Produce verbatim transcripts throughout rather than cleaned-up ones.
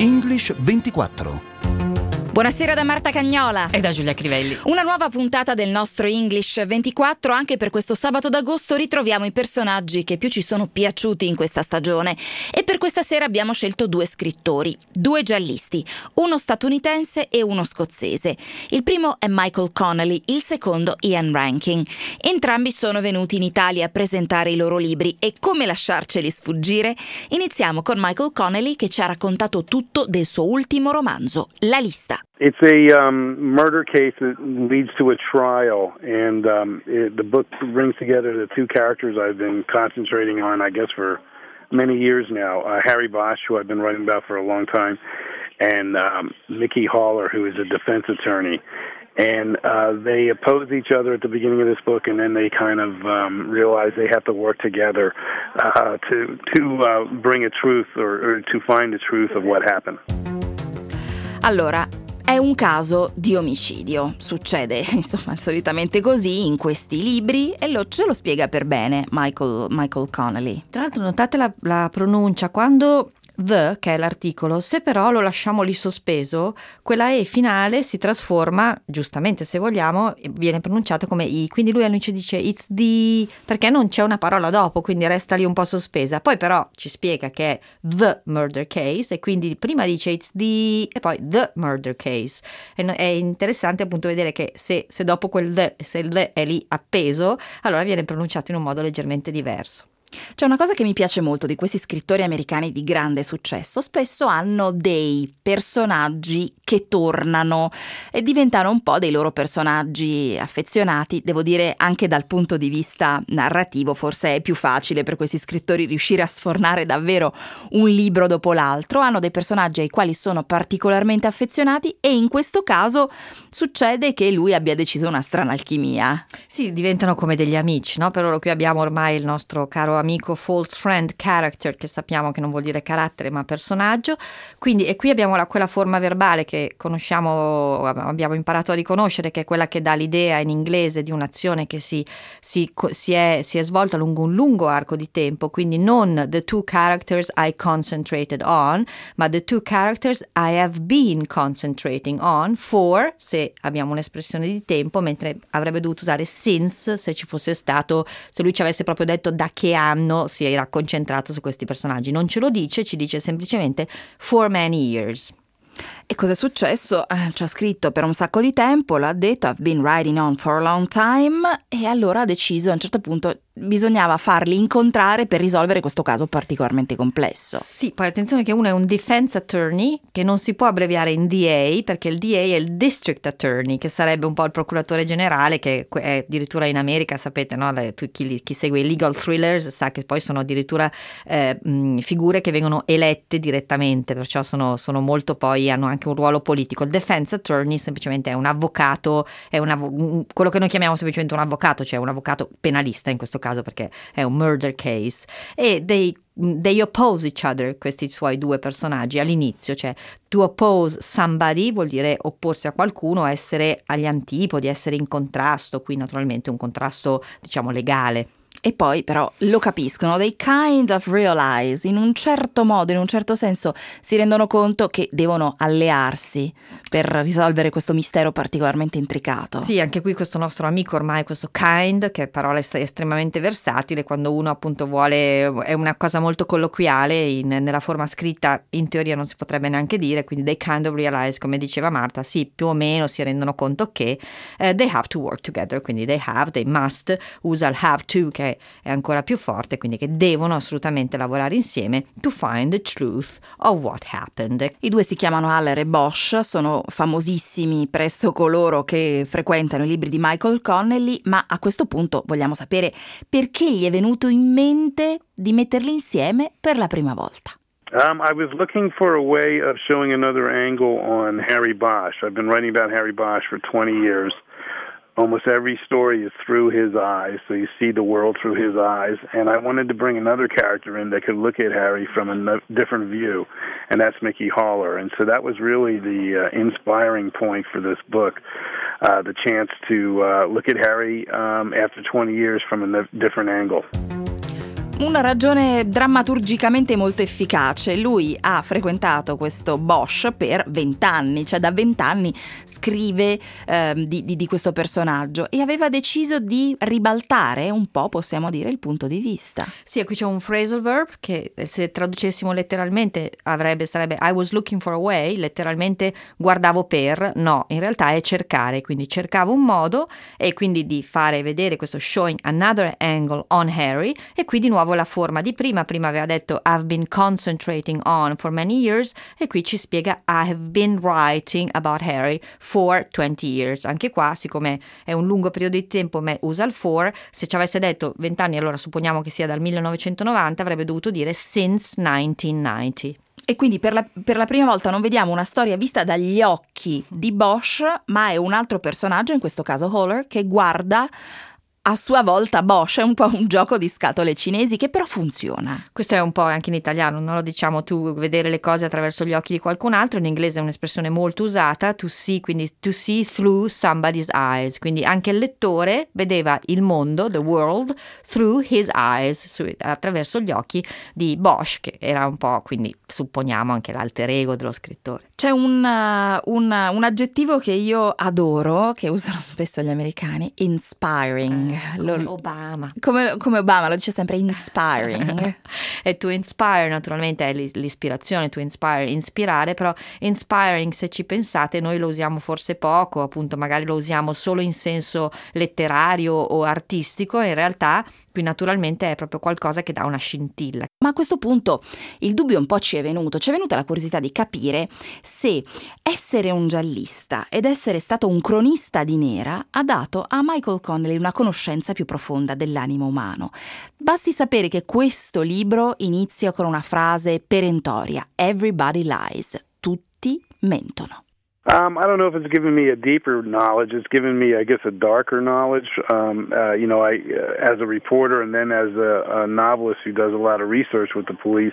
English ventiquattro. Buonasera da Marta Cagnola e da Giulia Crivelli. Una nuova puntata del nostro English ventiquattro. Anche per questo sabato d'agosto ritroviamo i personaggi che più ci sono piaciuti in questa stagione, e per questa sera abbiamo scelto due scrittori, due giallisti, uno statunitense e uno scozzese. Il primo è Michael Connelly, il secondo Ian Rankin. Entrambi sono venuti in Italia a presentare i loro libri, e come lasciarceli sfuggire? Iniziamo con Michael Connelly, che ci ha raccontato tutto del suo ultimo romanzo, La lista. It's a um, murder case that leads to a trial, and um, it, the book brings together the two characters I've been concentrating on, I guess, for many years now. Uh, Harry Bosch, who I've been writing about for a long time, and um, Mickey Haller, who is a defense attorney. And uh, they oppose each other at the beginning of this book, and then they kind of um, realize they have to work together uh, to to uh, bring a truth or, or to find the truth of what happened. Allora, è un caso di omicidio. Succede, insomma, solitamente così in questi libri, e lo, ce lo spiega per bene Michael, Michael Connelly. Tra l'altro notate la, la pronuncia, quando the, che è l'articolo, se però lo lasciamo lì sospeso, quella E finale si trasforma, giustamente se vogliamo, viene pronunciata come I, quindi lui all'inizio dice it's the, perché non c'è una parola dopo, quindi resta lì un po' sospesa. Poi però ci spiega che è the murder case, e quindi prima dice it's the e poi the murder case. E è interessante appunto vedere che se, se dopo quel the, se il the è lì appeso, allora viene pronunciato in un modo leggermente diverso. C'è una cosa che mi piace molto di questi scrittori americani di grande successo: spesso hanno dei personaggi che tornano e diventano un po' dei loro personaggi affezionati. Devo dire, anche dal punto di vista narrativo forse è più facile per questi scrittori riuscire a sfornare davvero un libro dopo l'altro. Hanno dei personaggi ai quali sono particolarmente affezionati, e in questo caso succede che lui abbia deciso una strana alchimia. Sì, diventano come degli amici, no? Per ora qui abbiamo ormai il nostro caro amico false friend character, che sappiamo che non vuol dire carattere ma personaggio, quindi, e qui abbiamo la, quella forma verbale che conosciamo, abbiamo imparato a riconoscere, che è quella che dà l'idea in inglese di un'azione che si, si, si, è, si è svolta lungo un lungo arco di tempo, quindi non the two characters I concentrated on, ma the two characters I have been concentrating on for, se abbiamo un'espressione di tempo, mentre avrebbe dovuto usare since se ci fosse stato, se lui ci avesse proprio detto da che anno si era concentrato su questi personaggi. Non ce lo dice, ci dice semplicemente for many years. E cosa è successo? Eh, ci ha scritto per un sacco di tempo, l'ha detto, I've been writing on for a long time, e allora ha deciso, a un certo punto bisognava farli incontrare per risolvere questo caso particolarmente complesso. Sì, poi attenzione che uno è un defense attorney, che non si può abbreviare in D A, perché il D A è il district attorney, che sarebbe un po' il procuratore generale, che è addirittura in America, sapete, no? Chi, chi segue i legal thrillers sa che poi sono addirittura eh, mh, figure che vengono elette direttamente, perciò sono, sono molto, poi hanno anche un ruolo politico. Il defense attorney semplicemente è un avvocato, è un av- quello che noi chiamiamo semplicemente un avvocato, cioè un avvocato penalista in questo caso, perché è un murder case, e they, they oppose each other, questi suoi due personaggi all'inizio, cioè to oppose somebody vuol dire opporsi a qualcuno, essere agli antipodi, essere in contrasto, qui naturalmente un contrasto diciamo legale. E poi però lo capiscono, they kind of realize, in un certo modo, in un certo senso si rendono conto che devono allearsi per risolvere questo mistero particolarmente intricato. Sì, anche qui questo nostro amico ormai, questo kind, che è parola est- estremamente versatile, quando uno appunto vuole, è una cosa molto colloquiale, in, nella forma scritta in teoria non si potrebbe neanche dire, quindi they kind of realize, come diceva Marta, sì, più o meno si rendono conto che uh, they have to work together, quindi they have, they must, usa il have to, che è ancora più forte, quindi che devono assolutamente lavorare insieme to find the truth of what happened. I due si chiamano Haller e Bosch, sono famosissimi presso coloro che frequentano i libri di Michael Connelly, ma a questo punto vogliamo sapere perché gli è venuto in mente di metterli insieme per la prima volta. Um, I was looking for a way of showing another angle on Harry Bosch. I've been writing about Harry Bosch for twenty years. Almost every story is through his eyes, so you see the world through his eyes. And I wanted to bring another character in that could look at Harry from a no- different view, and that's Mickey Haller. And so that was really the uh, inspiring point for this book, uh, the chance to uh, look at Harry um, after twenty years from a no- different angle. Una ragione drammaturgicamente molto efficace. Lui ha frequentato questo Bosch per vent'anni, cioè da vent'anni scrive eh, di, di, di questo personaggio e aveva deciso di ribaltare un po', possiamo dire, il punto di vista. Sì, qui c'è un phrasal verb che se traducessimo letteralmente avrebbe, sarebbe I was looking for a way, letteralmente guardavo per, no, in realtà è cercare, quindi cercavo un modo e quindi di fare vedere questo showing another angle on Harry e qui di nuovo la forma di prima, prima aveva detto I've been concentrating on for many years e qui ci spiega I have been writing about Harry for twenty years. Anche qua, siccome è un lungo periodo di tempo, me usa il for, se ci avesse detto vent'anni, allora supponiamo che sia dal millenovecentonovanta, avrebbe dovuto dire since nineteen ninety. E quindi per la, per la prima volta non vediamo una storia vista dagli occhi di Bosch, ma è un altro personaggio, in questo caso Haller, che guarda a sua volta Bosch. È un po' un gioco di scatole cinesi che però funziona. Questo è un po' anche in italiano, non lo diciamo tu vedere le cose attraverso gli occhi di qualcun altro, in inglese è un'espressione molto usata, to see, quindi to see through somebody's eyes, quindi anche il lettore vedeva il mondo, the world, through his eyes, su, attraverso gli occhi di Bosch, che era un po', quindi supponiamo anche l'alter ego dello scrittore. C'è un, uh, un, uh, un aggettivo che io adoro, che usano spesso gli americani, inspiring. Come Lo, Obama. Come, come Obama, lo dice sempre inspiring. E to inspire naturalmente è l'ispirazione, to inspire, inspirare, però inspiring, se ci pensate, noi lo usiamo forse poco, appunto magari lo usiamo solo in senso letterario o artistico, in realtà qui naturalmente è proprio qualcosa che dà una scintilla. Ma a questo punto il dubbio un po' ci è venuto, ci è venuta la curiosità di capire se essere un giallista ed essere stato un cronista di nera ha dato a Michael Connelly una conoscenza più profonda dell'animo umano. Basti sapere che questo libro inizia con una frase perentoria: Everybody lies, tutti mentono. Um, I don't know if it's given me a deeper knowledge. It's given me, I guess, a darker knowledge. Um, uh, you know, I, uh, as a reporter and then as a, a novelist who does a lot of research with the police,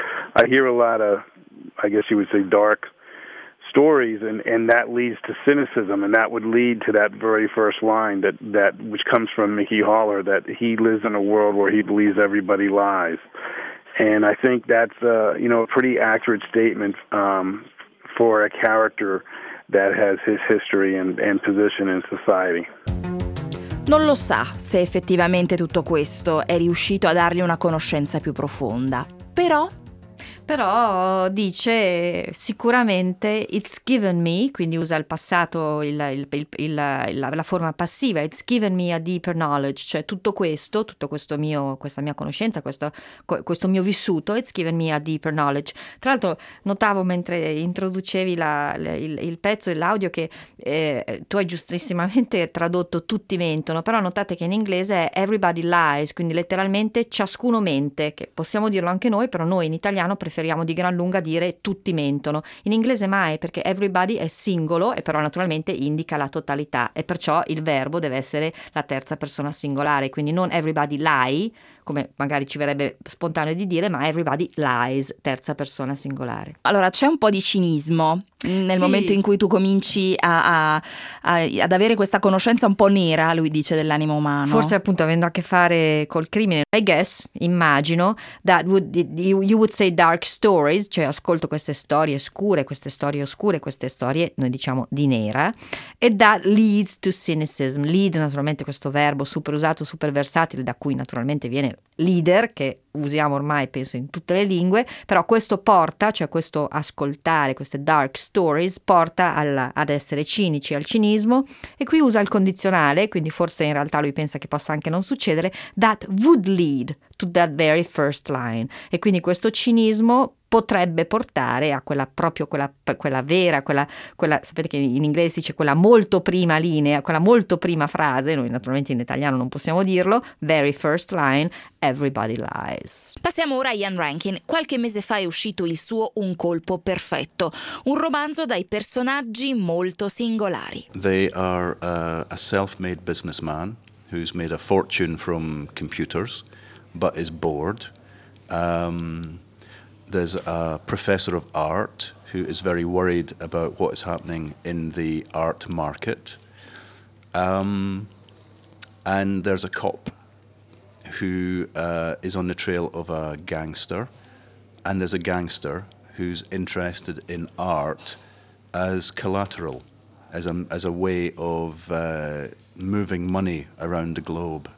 I hear a lot of, I guess you would say, dark stories, and, and that leads to cynicism, and that would lead to that very first line that, that which comes from Mickey Haller, that he lives in a world where he believes everybody lies. And I think that's, uh, you know, a pretty accurate statement um, for a character that has his history and, and position in society. Non lo sa se effettivamente tutto questo è riuscito a dargli una conoscenza più profonda, però Però dice sicuramente it's given me, quindi usa il passato, il, il, il, il, la, la forma passiva, it's given me a deeper knowledge, cioè tutto questo, tutto questo mio, questa mia conoscenza, questo, questo mio vissuto, it's given me a deeper knowledge. Tra l'altro notavo mentre introducevi la, il, il pezzo e l'audio che eh, tu hai giustissimamente tradotto tutti mentono, però notate che in inglese è everybody lies, quindi letteralmente ciascuno mente, che possiamo dirlo anche noi, però noi in italiano preferiamo di gran lunga dire tutti mentono. In inglese mai, perché everybody è singolo e però naturalmente indica la totalità e perciò il verbo deve essere la terza persona singolare, quindi non everybody lie, come magari ci verrebbe spontaneo di dire, ma everybody lies, terza persona singolare. Allora c'è un po' di cinismo nel Sì. momento in cui tu cominci a, a, a, ad avere questa conoscenza un po' nera, lui dice, dell'animo umano. Forse appunto avendo a che fare col crimine, I guess, immagino, that would, you, you would say dark stories, cioè ascolto queste storie scure, queste storie oscure, queste storie, noi diciamo di nera, e that leads to cynicism. Lead naturalmente questo verbo super usato, super versatile, da cui naturalmente viene leader, che usiamo ormai penso in tutte le lingue, però questo porta, cioè questo ascoltare queste dark stories porta al, ad essere cinici, al cinismo, e qui usa il condizionale, quindi forse in realtà lui pensa che possa anche non succedere, that would lead to that very first line, e quindi questo cinismo potrebbe portare a quella proprio quella, quella vera, quella, quella, sapete che in inglese si dice quella molto prima linea, quella molto prima frase, noi naturalmente in italiano non possiamo dirlo, very first line, everybody lies. Passiamo ora a Ian Rankin. Qualche mese fa è uscito il suo Un colpo perfetto, un romanzo dai personaggi molto singolari. They are uh, a self-made businessman who's made a fortune from computers, but is bored. Um, There's a professor of art who is very worried about what is happening in the art market. Um, and there's a cop who uh, is on the trail of a gangster, and there's a gangster who's interested in art as collateral, as a, as a way of uh, moving money around the globe.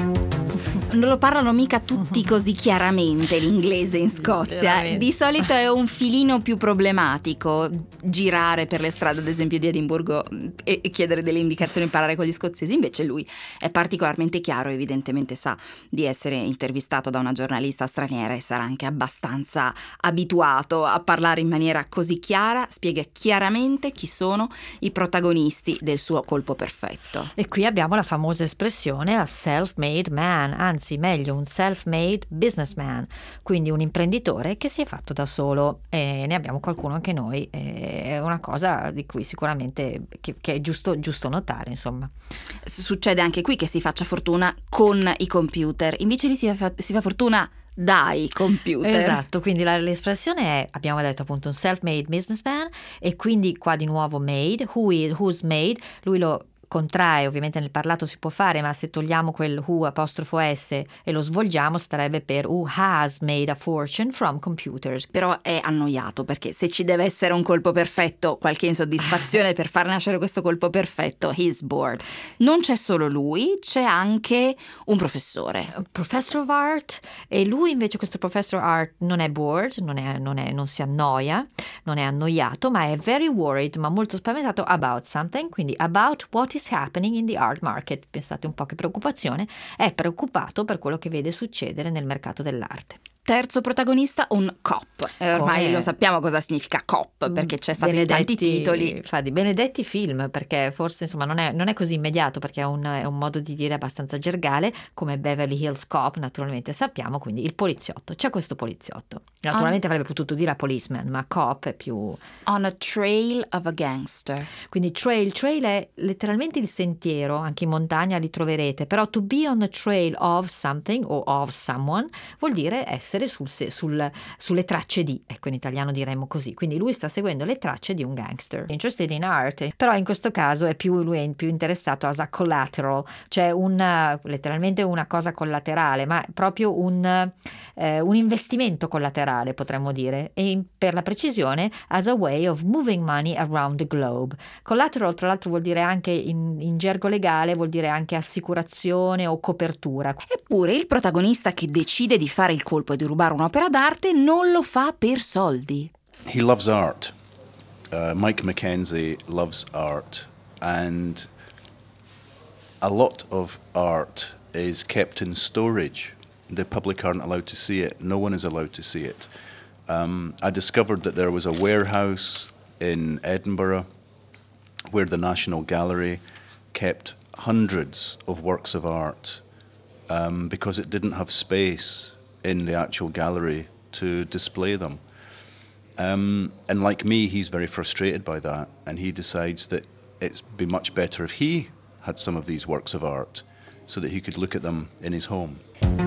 Non lo parlano mica tutti così chiaramente l'inglese in Scozia. Veramente. Di solito è un filino più problematico girare per le strade, ad esempio di Edimburgo, e chiedere delle indicazioni, imparare con gli scozzesi. Invece lui è particolarmente chiaro, evidentemente sa di essere intervistato da una giornalista straniera e sarà anche abbastanza abituato a parlare in maniera così chiara. Spiega chiaramente chi sono i protagonisti del suo colpo perfetto. E qui abbiamo la famosa espressione a self-made man, anzi meglio un self-made businessman, quindi un imprenditore che si è fatto da solo, e ne abbiamo qualcuno anche noi, è una cosa di cui sicuramente che, che è giusto, giusto notare, insomma. Succede anche qui che si faccia fortuna con i computer, invece lì si fa, si fa fortuna dai computer. Esatto, quindi la, l'espressione è, abbiamo detto appunto un self-made businessman, e quindi qua di nuovo made, who is, who's made, lui lo contrae, ovviamente nel parlato si può fare, ma se togliamo quel who apostrofo s e lo svolgiamo starebbe per who has made a fortune from computers. Però è annoiato, perché se ci deve essere un colpo perfetto, qualche insoddisfazione per far nascere questo colpo perfetto, he's bored. Non c'è solo lui, c'è anche un professore. Professor of art, e lui invece, questo professor of art, non è bored, non, è, non, è, non si annoia, non è annoiato, ma è very worried, ma molto spaventato about something, quindi about what is happening in the art market. Pensate un po' che preoccupazione, è preoccupato per quello che vede succedere nel mercato dell'arte. Terzo protagonista, un cop. E ormai Come- lo sappiamo cosa significa cop, perché c'è stato in tanti Benedetti- titoli. Infatti, benedetti film, perché forse insomma non è, non è così immediato, perché è un, è un modo di dire abbastanza gergale, come Beverly Hills Cop, naturalmente sappiamo, quindi il poliziotto. C'è questo poliziotto. Naturalmente avrebbe potuto dire a policeman, ma cop è più... On a trail of a gangster. Quindi trail, trail è letteralmente il sentiero, anche in montagna li troverete, però to be on the trail of something o of someone vuol dire essere sul, sul, sulle tracce di, ecco in italiano diremmo così, quindi lui sta seguendo le tracce di un gangster. Interested in art, però in questo caso è più, lui è più interessato as a collateral, cioè una, letteralmente una cosa collaterale, ma proprio un, eh, un investimento collaterale potremmo dire, e in, per la precisione as a way of moving money around the globe. Collateral tra l'altro vuol dire anche in, in gergo legale, vuol dire anche assicurazione o copertura. Eppure il protagonista che decide di fare il colpo e di rubare un'opera d'arte non lo fa per soldi. He loves art. Uh, Mike Mackenzie loves art, and a lot of art is kept in storage. The public aren't allowed to see it. No one is allowed to see it. Um, I discovered that there was a warehouse in Edinburgh where the National Gallery kept hundreds of works of art um, because it didn't have space in the actual gallery to display them. Um, and like me, he's very frustrated by that, and he decides that it'd be much better if he had some of these works of art so that he could look at them in his home.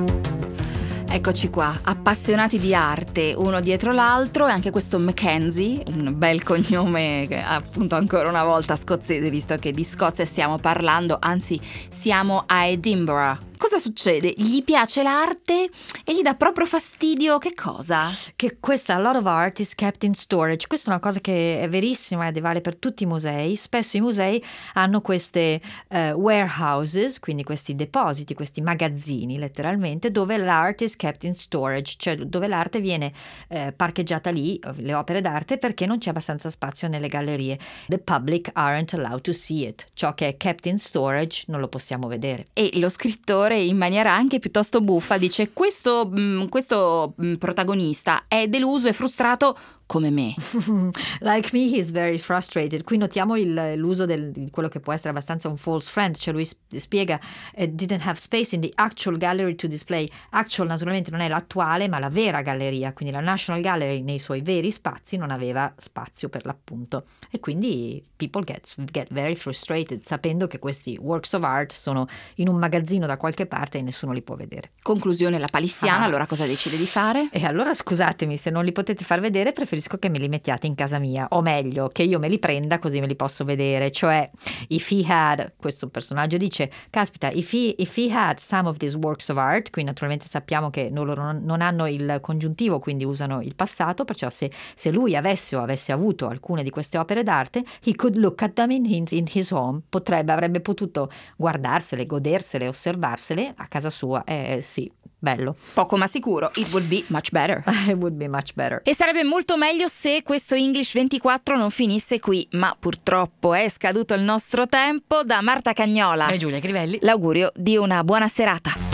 Eccoci qua, appassionati di arte uno dietro l'altro, e anche questo Mackenzie, un bel cognome che, appunto ancora una volta scozzese, visto che di Scozia stiamo parlando, anzi siamo a Edinburgh. Cosa succede? Gli piace l'arte e gli dà proprio fastidio che cosa? Che questa, a lot of art is kept in storage. Questa è una cosa che è verissima ed vale per tutti i musei. Spesso i musei hanno queste uh, warehouses, quindi questi depositi, questi magazzini letteralmente, dove l'art is kept in storage, cioè dove l'arte viene eh, parcheggiata lì, le opere d'arte, perché non c'è abbastanza spazio nelle gallerie. The public aren't allowed to see it. Ciò che è kept in storage non lo possiamo vedere. E lo scrittore, in maniera anche piuttosto buffa, dice: questo, mh, questo mh, protagonista è deluso e frustrato come me. Like me, he's very frustrated. Qui notiamo il, l'uso del, di quello che può essere abbastanza un false friend, cioè lui spiega uh, didn't have space in the actual gallery to display. Actual naturalmente non è l'attuale, ma la vera galleria, quindi la National Gallery nei suoi veri spazi non aveva spazio per l'appunto, e quindi people get, get very frustrated sapendo che questi works of art sono in un magazzino da qualche parte e nessuno li può vedere. Conclusione lapalissiana, Ah. allora cosa decide di fare? E allora scusatemi, se non li potete far vedere preferisco preferisco che me li mettiate in casa mia, o meglio, che io me li prenda così me li posso vedere. Cioè, if he had, questo personaggio dice, caspita, if he, if he had some of these works of art, qui naturalmente sappiamo che non, loro non, non hanno il congiuntivo, quindi usano il passato, perciò se, se lui avesse o avesse avuto alcune di queste opere d'arte, he could look at them in, in, in his home, potrebbe, avrebbe potuto guardarsele, godersele, osservarsele a casa sua. Eh sì, bello. Poco ma sicuro, it would be much better. It would be much better. E sarebbe molto meglio se questo English ventiquattro non finisse qui, ma purtroppo è scaduto il nostro tempo. Da Marta Cagnola E Giulia Crivelli, l'augurio di una buona serata.